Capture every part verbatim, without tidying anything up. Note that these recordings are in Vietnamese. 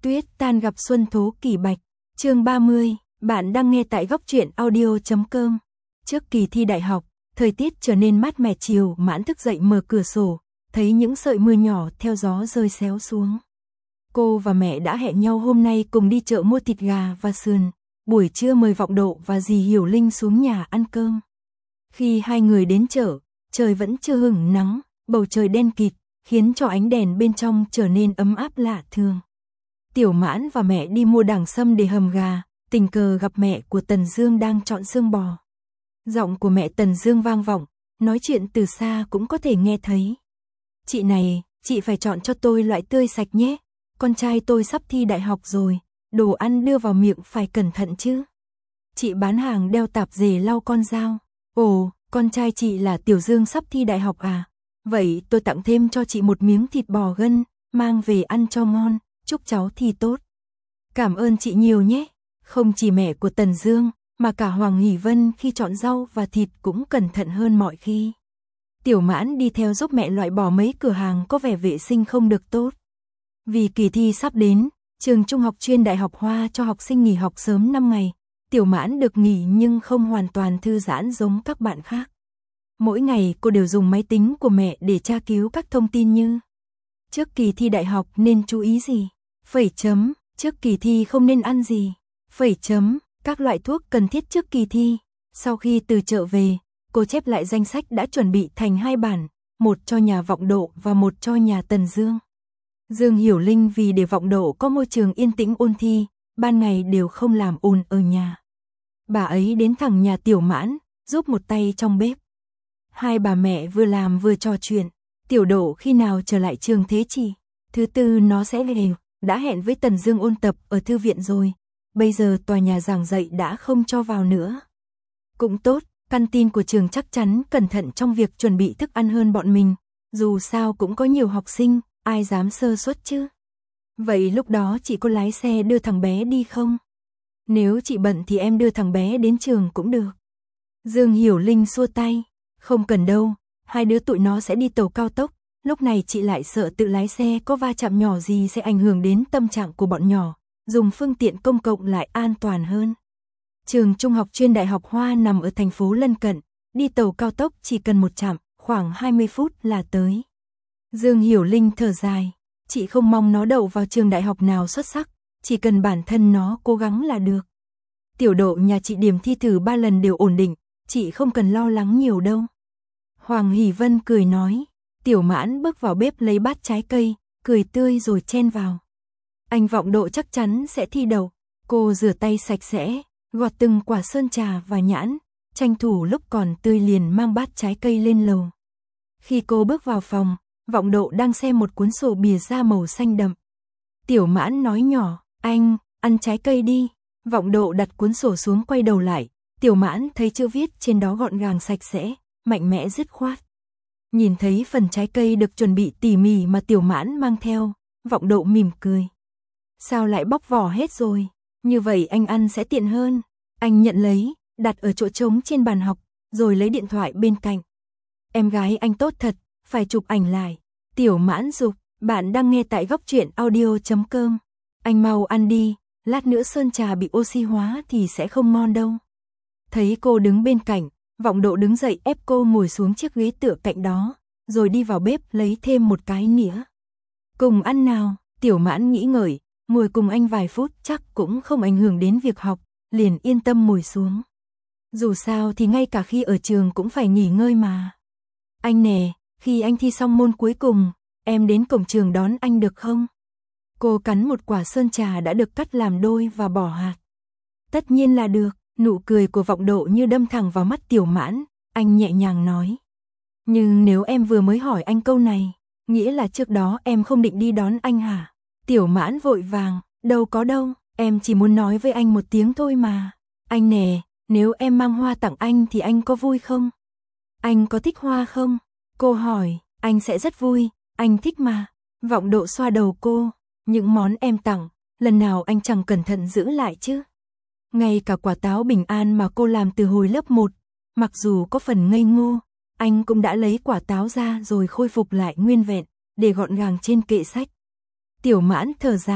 Tuyết tan gặp xuân thố kỷ bạch, chương ba mươi, bạn đang nghe tại góc truyện audio chấm com. Trước kỳ thi đại học, thời tiết trở nên mát mẻ, chiều Mãn thức dậy mở cửa sổ, thấy những sợi mưa nhỏ theo gió rơi xéo xuống. Cô và mẹ đã hẹn nhau hôm nay cùng đi chợ mua thịt gà và sườn, buổi trưa mời Vọng Độ và dì Hiểu Linh xuống nhà ăn cơm. Khi hai người đến chợ, trời vẫn chưa hửng nắng, bầu trời đen kịt, khiến cho ánh đèn bên trong trở nên ấm áp lạ thường. Tiểu Mãn và mẹ đi mua đảng sâm để hầm gà, tình cờ gặp mẹ của Tần Dương đang chọn xương bò. Giọng của mẹ Tần Dương vang vọng, nói chuyện từ xa cũng có thể nghe thấy. Chị này, chị phải chọn cho tôi loại tươi sạch nhé, con trai tôi sắp thi đại học rồi, đồ ăn đưa vào miệng phải cẩn thận chứ. Chị bán hàng đeo tạp dề lau con dao. Ồ, con trai chị là Tiểu Dương sắp thi đại học à? Vậy tôi tặng thêm cho chị một miếng thịt bò gân, mang về ăn cho ngon, chúc cháu thi tốt. Cảm ơn chị nhiều nhé. Không chỉ mẹ của Tần Dương, mà cả Hoàng Hỷ Vân khi chọn rau và thịt cũng cẩn thận hơn mọi khi. Tiểu Mãn đi theo giúp mẹ loại bỏ mấy cửa hàng có vẻ vệ sinh không được tốt. Vì kỳ thi sắp đến, trường Trung học chuyên Đại học Hoa cho học sinh nghỉ học sớm năm ngày. Tiểu Mãn được nghỉ nhưng không hoàn toàn thư giãn giống các bạn khác. Mỗi ngày cô đều dùng máy tính của mẹ để tra cứu các thông tin như trước kỳ thi đại học nên chú ý gì, phẩy chấm, trước kỳ thi không nên ăn gì, phẩy chấm, các loại thuốc cần thiết trước kỳ thi. Sau khi từ chợ về, cô chép lại danh sách đã chuẩn bị thành hai bản, một cho nhà Vọng Độ và một cho nhà Tần Dương. Dương Hiểu Linh vì để Vọng Độ có môi trường yên tĩnh ôn thi, ban ngày đều không làm ồn ở nhà. Bà ấy đến thẳng nhà Tiểu Mãn, giúp một tay trong bếp. Hai bà mẹ vừa làm vừa trò chuyện. Tiểu Độ khi nào trở lại trường thế chị? Thứ tư nó sẽ về, đã hẹn với Tần Dương ôn tập ở thư viện rồi. Bây giờ tòa nhà giảng dạy đã không cho vào nữa. Cũng tốt, căn tin của trường chắc chắn cẩn thận trong việc chuẩn bị thức ăn hơn bọn mình. Dù sao cũng có nhiều học sinh, ai dám sơ suất chứ? Vậy lúc đó chị có lái xe đưa thằng bé đi không? Nếu chị bận thì em đưa thằng bé đến trường cũng được. Dương Hiểu Linh xua tay. Không cần đâu, hai đứa tụi nó sẽ đi tàu cao tốc. Lúc này chị lại sợ tự lái xe có va chạm nhỏ gì sẽ ảnh hưởng đến tâm trạng của bọn nhỏ. Dùng phương tiện công cộng lại an toàn hơn. Trường Trung học chuyên Đại học Hoa nằm ở thành phố lân cận. Đi tàu cao tốc chỉ cần một trạm, khoảng hai mươi phút là tới. Dương Hiểu Linh thở dài. Chị không mong nó đậu vào trường đại học nào xuất sắc, chỉ cần bản thân nó cố gắng là được. Tiểu Độ nhà chị điểm thi thử ba lần đều ổn định, chị không cần lo lắng nhiều đâu. Hoàng Hỷ Vân cười nói. Tiểu Mãn bước vào bếp lấy bát trái cây, cười tươi rồi chen vào. Anh Vọng Độ chắc chắn sẽ thi đậu. Cô rửa tay sạch sẽ, gọt từng quả sơn trà và nhãn, tranh thủ lúc còn tươi liền mang bát trái cây lên lầu. Khi cô bước vào phòng, Vọng Độ đang xem một cuốn sổ bìa da màu xanh đậm. Tiểu Mãn nói nhỏ, anh, ăn trái cây đi. Vọng Độ đặt cuốn sổ xuống quay đầu lại. Tiểu Mãn thấy chữ viết trên đó gọn gàng sạch sẽ, mạnh mẽ dứt khoát. Nhìn thấy phần trái cây được chuẩn bị tỉ mỉ mà Tiểu Mãn mang theo, Vọng Độ mỉm cười. Sao lại bóc vỏ hết rồi? Như vậy anh ăn sẽ tiện hơn. Anh nhận lấy, đặt ở chỗ trống trên bàn học, rồi lấy điện thoại bên cạnh. Em gái anh tốt thật, phải chụp ảnh lại. Tiểu Mãn giục, bạn đang nghe tại góc truyện audio chấm com. Anh mau ăn đi, lát nữa sơn trà bị oxy hóa thì sẽ không ngon đâu. Thấy cô đứng bên cạnh, Vọng Độ đứng dậy ép cô ngồi xuống chiếc ghế tựa cạnh đó, rồi đi vào bếp lấy thêm một cái nĩa. Cùng ăn nào, Tiểu Mãn nghĩ ngợi, ngồi cùng anh vài phút chắc cũng không ảnh hưởng đến việc học, liền yên tâm ngồi xuống. Dù sao thì ngay cả khi ở trường cũng phải nghỉ ngơi mà. Anh nè, khi anh thi xong môn cuối cùng, em đến cổng trường đón anh được không? Cô cắn một quả sơn trà đã được cắt làm đôi và bỏ hạt. Tất nhiên là được. Nụ cười của Vọng Độ như đâm thẳng vào mắt Tiểu Mãn, anh nhẹ nhàng nói. Nhưng nếu em vừa mới hỏi anh câu này, nghĩa là trước đó em không định đi đón anh hả? Tiểu Mãn vội vàng, đâu có đâu, em chỉ muốn nói với anh một tiếng thôi mà. Anh nè, nếu em mang hoa tặng anh thì anh có vui không? Anh có thích hoa không? Cô hỏi, anh sẽ rất vui, anh thích mà. Vọng Độ xoa đầu cô, những món em tặng, lần nào anh chẳng cẩn thận giữ lại chứ. Ngay cả quả táo bình an mà cô làm từ hồi lớp một, mặc dù có phần ngây ngô, anh cũng đã lấy quả táo ra rồi khôi phục lại nguyên vẹn, để gọn gàng trên kệ sách. Tiểu Mãn thở dài,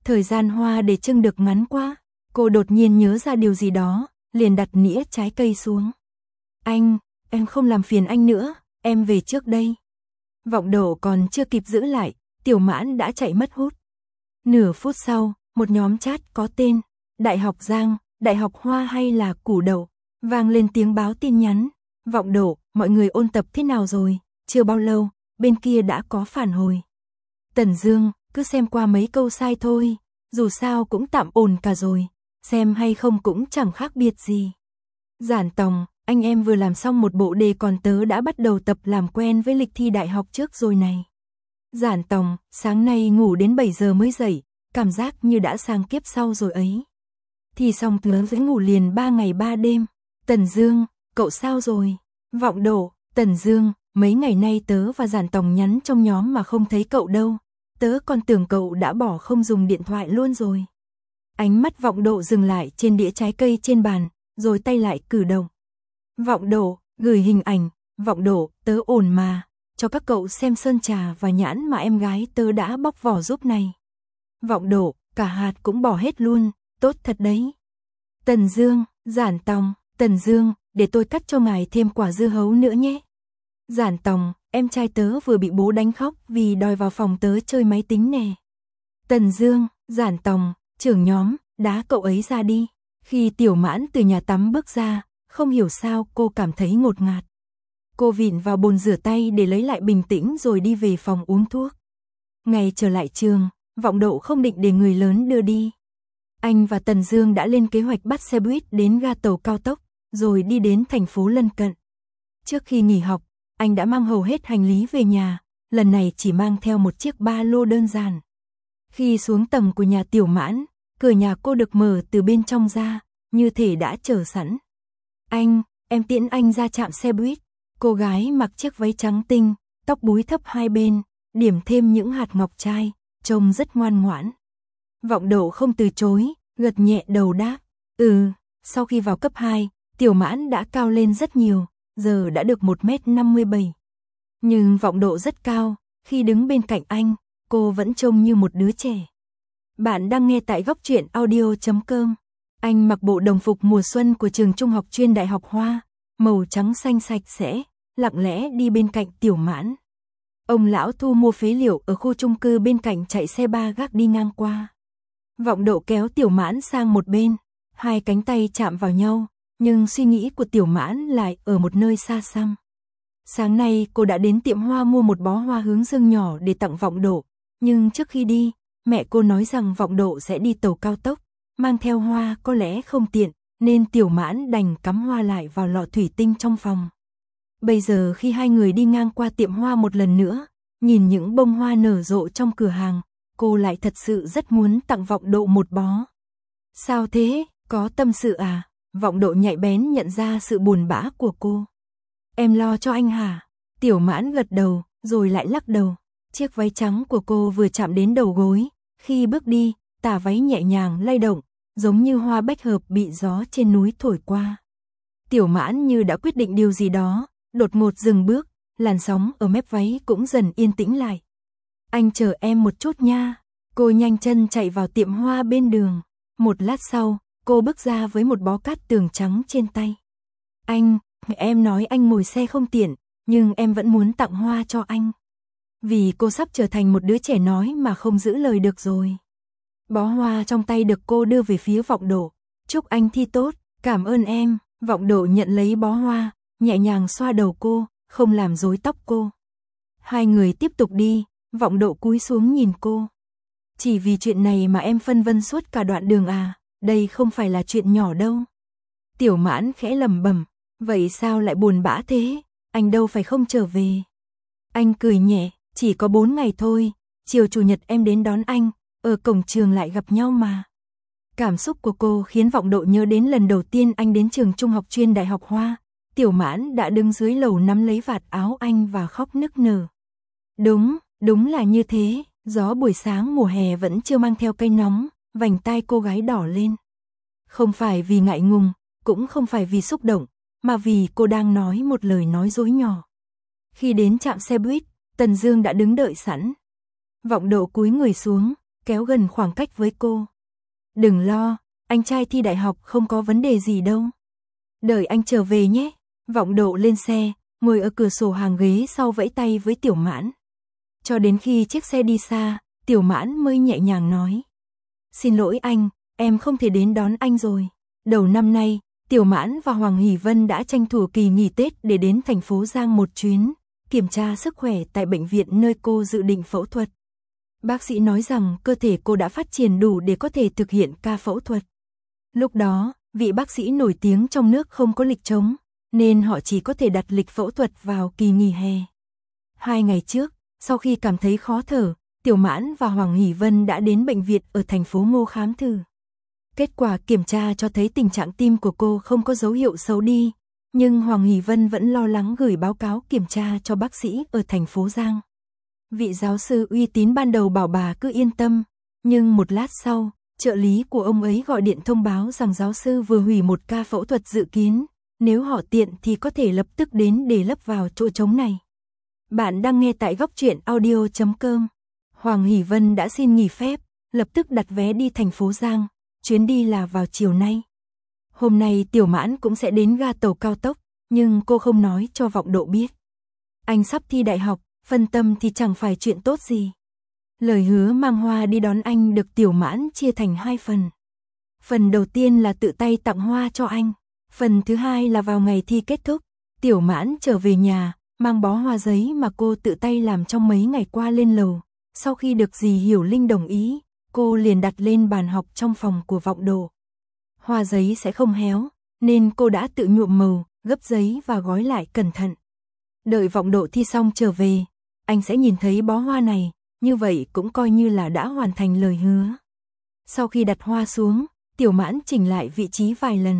Thời gian hoa để trưng được ngắn quá, cô đột nhiên nhớ ra điều gì đó, liền đặt nĩa trái cây xuống. Anh, em không làm phiền anh nữa, em về trước đây. Vọng Độ còn chưa kịp giữ lại, Tiểu Mãn đã chạy mất hút. Nửa phút sau, một nhóm chat có tên Đại học Giang, Đại học Hoa hay là Củ Đậu vang lên tiếng báo tin nhắn. Vọng Độ, mọi người ôn tập thế nào rồi? Chưa bao lâu, bên kia đã có phản hồi. Tần Dương, cứ xem qua mấy câu sai thôi, dù sao cũng tạm ổn cả rồi, xem hay không cũng chẳng khác biệt gì. Giản Tòng, anh em vừa làm xong một bộ đề còn tớ đã bắt đầu tập làm quen với lịch thi đại học trước rồi này. Giản Tòng, sáng nay ngủ đến bảy giờ mới dậy, cảm giác như đã sang kiếp sau rồi ấy. Thì xong tớ sẽ ngủ liền ba ngày ba đêm. Tần Dương, cậu sao rồi? Vọng Độ, Tần Dương, mấy ngày nay tớ và Giản Tòng nhắn trong nhóm mà không thấy cậu đâu. Tớ còn tưởng cậu đã bỏ không dùng điện thoại luôn rồi. Ánh mắt Vọng Độ dừng lại trên đĩa trái cây trên bàn, rồi tay lại cử động. Vọng Độ, gửi hình ảnh. Vọng Độ, tớ ổn mà, cho các cậu xem sơn trà và nhãn mà em gái tớ đã bóc vỏ giúp này. Vọng Độ, cả hạt cũng bỏ hết luôn, tốt thật đấy. Tần Dương, Giản Tòng, Tần Dương, để tôi cắt cho ngài thêm quả dưa hấu nữa nhé. Giản Tòng, em trai tớ vừa bị bố đánh khóc vì đòi vào phòng tớ chơi máy tính nè. Tần Dương, Giản Tòng, trưởng nhóm, đá cậu ấy ra đi. Khi Tiểu Mãn từ nhà tắm bước ra, không hiểu sao cô cảm thấy ngột ngạt. Cô vịn vào bồn rửa tay để lấy lại bình tĩnh rồi đi về phòng uống thuốc. Ngày trở lại trường, Vọng Độ không định để người lớn đưa đi. Anh và Tần Dương đã lên kế hoạch bắt xe buýt đến ga tàu cao tốc, rồi đi đến thành phố lân cận. Trước khi nghỉ học, anh đã mang hầu hết hành lý về nhà, lần này chỉ mang theo một chiếc ba lô đơn giản. Khi xuống tầng của nhà Tiểu Mãn, cửa nhà cô được mở từ bên trong ra, như thể đã chờ sẵn. Anh, em tiễn anh ra trạm xe buýt. Cô gái mặc chiếc váy trắng tinh, tóc búi thấp hai bên, điểm thêm những hạt ngọc trai, trông rất ngoan ngoãn. Vọng Độ không từ chối, gật nhẹ đầu đáp. Ừ, sau khi vào cấp hai, Tiểu Mãn đã cao lên rất nhiều, giờ đã được một mét năm mươi bảy. Nhưng Vọng Độ rất cao, khi đứng bên cạnh anh, cô vẫn trông như một đứa trẻ. Bạn đang nghe tại góc truyện audio chấm com. Anh mặc bộ đồng phục mùa xuân của trường trung học chuyên Đại học Hoa, màu trắng xanh sạch sẽ, lặng lẽ đi bên cạnh Tiểu Mãn. Ông lão thu mua phế liệu ở khu chung cư bên cạnh chạy xe ba gác đi ngang qua. Vọng Độ kéo Tiểu Mãn sang một bên, hai cánh tay chạm vào nhau, nhưng suy nghĩ của Tiểu Mãn lại ở một nơi xa xăm. Sáng nay cô đã đến tiệm hoa mua một bó hoa hướng dương nhỏ để tặng Vọng Độ, nhưng trước khi đi, mẹ cô nói rằng Vọng Độ sẽ đi tàu cao tốc, mang theo hoa có lẽ không tiện, nên Tiểu Mãn đành cắm hoa lại vào lọ thủy tinh trong phòng. Bây giờ khi hai người đi ngang qua tiệm hoa một lần nữa, nhìn những bông hoa nở rộ trong cửa hàng, cô lại thật sự rất muốn tặng Vọng Độ một bó. Sao thế, có tâm sự à? Vọng Độ nhạy bén nhận ra sự buồn bã của cô. Em lo cho anh hả? Tiểu Mãn gật đầu, rồi lại lắc đầu. Chiếc váy trắng của cô vừa chạm đến đầu gối, khi bước đi, tà váy nhẹ nhàng lay động, giống như hoa bách hợp bị gió trên núi thổi qua. Tiểu Mãn như đã quyết định điều gì đó, đột ngột dừng bước, làn sóng ở mép váy cũng dần yên tĩnh lại. Anh chờ em một chút nha. Cô nhanh chân chạy vào tiệm hoa bên đường. Một lát sau, cô bước ra với một bó cát tường trắng trên tay. Anh, em nói anh ngồi xe không tiện, nhưng em vẫn muốn tặng hoa cho anh. Vì cô sắp trở thành một đứa trẻ nói mà không giữ lời được rồi. Bó hoa trong tay được cô đưa về phía Vọng Độ. Chúc anh thi tốt, cảm ơn em. Vọng Độ nhận lấy bó hoa, nhẹ nhàng xoa đầu cô, không làm rối tóc cô. Hai người tiếp tục đi, Vọng Độ cúi xuống nhìn cô. Chỉ vì chuyện này mà em phân vân suốt cả đoạn đường à, đây không phải là chuyện nhỏ đâu. Tiểu Mãn khẽ lẩm bẩm, vậy sao lại buồn bã thế, anh đâu phải không trở về. Anh cười nhẹ, chỉ có bốn ngày thôi, chiều chủ nhật em đến đón anh, ở cổng trường lại gặp nhau mà. Cảm xúc của cô khiến Vọng Độ nhớ đến lần đầu tiên anh đến trường trung học chuyên Đại học Hoa. Tiểu Mãn đã đứng dưới lầu nắm lấy vạt áo anh và khóc nức nở. Đúng, đúng là như thế, gió buổi sáng mùa hè vẫn chưa mang theo cây nóng, vành tai cô gái đỏ lên. Không phải vì ngại ngùng, cũng không phải vì xúc động, mà vì cô đang nói một lời nói dối nhỏ. Khi đến trạm xe buýt, Tần Dương đã đứng đợi sẵn. Vọng Độ cúi người xuống, kéo gần khoảng cách với cô. Đừng lo, anh trai thi đại học không có vấn đề gì đâu. Đợi anh trở về nhé. Vọng Độ lên xe, ngồi ở cửa sổ hàng ghế sau vẫy tay với Tiểu Mãn. Cho đến khi chiếc xe đi xa, Tiểu Mãn mới nhẹ nhàng nói. Xin lỗi anh, em không thể đến đón anh rồi. Đầu năm nay, Tiểu Mãn và Hoàng Hỷ Vân đã tranh thủ kỳ nghỉ Tết để đến thành phố Giang một chuyến, kiểm tra sức khỏe tại bệnh viện nơi cô dự định phẫu thuật. Bác sĩ nói rằng cơ thể cô đã phát triển đủ để có thể thực hiện ca phẫu thuật. Lúc đó, vị bác sĩ nổi tiếng trong nước không có lịch trống, nên họ chỉ có thể đặt lịch phẫu thuật vào kỳ nghỉ hè. Hai ngày trước, sau khi cảm thấy khó thở, Tiểu Mãn và Hoàng Hỷ Vân đã đến bệnh viện ở thành phố Ngô khám thử. Kết quả kiểm tra cho thấy tình trạng tim của cô không có dấu hiệu xấu đi, nhưng Hoàng Hỷ Vân vẫn lo lắng gửi báo cáo kiểm tra cho bác sĩ ở thành phố Giang. Vị giáo sư uy tín ban đầu bảo bà cứ yên tâm, nhưng một lát sau, trợ lý của ông ấy gọi điện thông báo rằng giáo sư vừa hủy một ca phẫu thuật dự kiến, nếu họ tiện thì có thể lập tức đến để lấp vào chỗ trống này. Bạn đang nghe tại góc truyện audio chấm com. Hoàng Hỷ Vân đã xin nghỉ phép, lập tức đặt vé đi thành phố Giang, chuyến đi là vào chiều nay. Hôm nay Tiểu Mãn cũng sẽ đến ga tàu cao tốc, nhưng cô không nói cho Vọng Độ biết. Anh sắp thi đại học, phân tâm thì chẳng phải chuyện tốt gì. Lời hứa mang hoa đi đón anh được Tiểu Mãn chia thành hai phần. Phần đầu tiên là tự tay tặng hoa cho anh. Phần thứ hai là vào ngày thi kết thúc, Tiểu Mãn trở về nhà, mang bó hoa giấy mà cô tự tay làm trong mấy ngày qua lên lầu. Sau khi được dì Hiểu Linh đồng ý, cô liền đặt lên bàn học trong phòng của Vọng Độ. Hoa giấy sẽ không héo, nên cô đã tự nhuộm màu, gấp giấy và gói lại cẩn thận. Đợi Vọng Độ thi xong trở về, anh sẽ nhìn thấy bó hoa này, như vậy cũng coi như là đã hoàn thành lời hứa. Sau khi đặt hoa xuống, Tiểu Mãn chỉnh lại vị trí vài lần.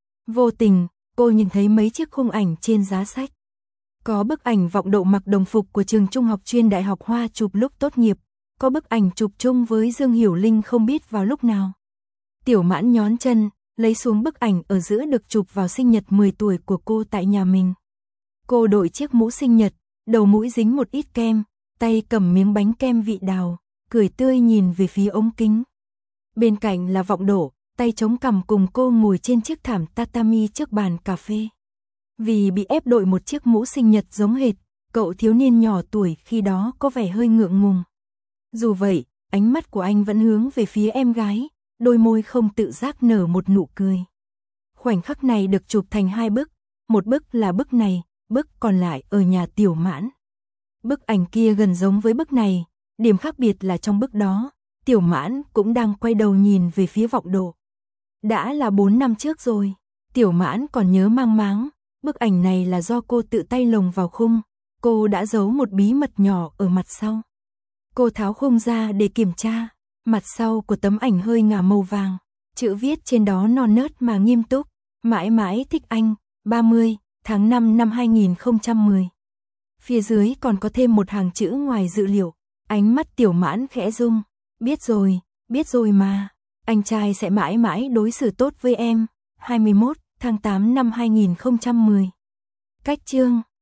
Vô tình, cô nhìn thấy mấy chiếc khung ảnh trên giá sách. Có bức ảnh Vọng Độ mặc đồng phục của trường trung học chuyên Đại học Hoa chụp lúc tốt nghiệp, có bức ảnh chụp chung với Dương Hiểu Linh không biết vào lúc nào. Tiểu Mãn nhón chân, lấy xuống bức ảnh ở giữa được chụp vào sinh nhật mười tuổi của cô tại nhà mình. Cô đội chiếc mũ sinh nhật, đầu mũi dính một ít kem, tay cầm miếng bánh kem vị đào, cười tươi nhìn về phía ống kính. Bên cạnh là Vọng Độ, tay chống cằm cùng cô ngồi trên chiếc thảm tatami trước bàn cà phê. Vì bị ép đội một chiếc mũ sinh nhật giống hệt, cậu thiếu niên nhỏ tuổi khi đó có vẻ hơi ngượng ngùng. Dù vậy, ánh mắt của anh vẫn hướng về phía em gái, đôi môi không tự giác nở một nụ cười. Khoảnh khắc này được chụp thành hai bức, một bức là bức này, bức còn lại ở nhà Tiểu Mãn. Bức ảnh kia gần giống với bức này, điểm khác biệt là trong bức đó, Tiểu Mãn cũng đang quay đầu nhìn về phía Vọng Độ. Đã là bốn năm trước rồi, Tiểu Mãn còn nhớ mang máng, bức ảnh này là do cô tự tay lồng vào khung, cô đã giấu một bí mật nhỏ ở mặt sau. Cô tháo khung ra để kiểm tra, mặt sau của tấm ảnh hơi ngả màu vàng, chữ viết trên đó non nớt mà nghiêm túc, mãi mãi thích anh, ba mươi tháng năm năm hai nghìn không trăm mười. Phía dưới còn có thêm một hàng chữ ngoài dự liệu, ánh mắt Tiểu Mãn khẽ rung, biết rồi, biết rồi mà, anh trai sẽ mãi mãi đối xử tốt với em, hai mươi mốt tháng tám năm hai nghìn không trăm mười. Cách chương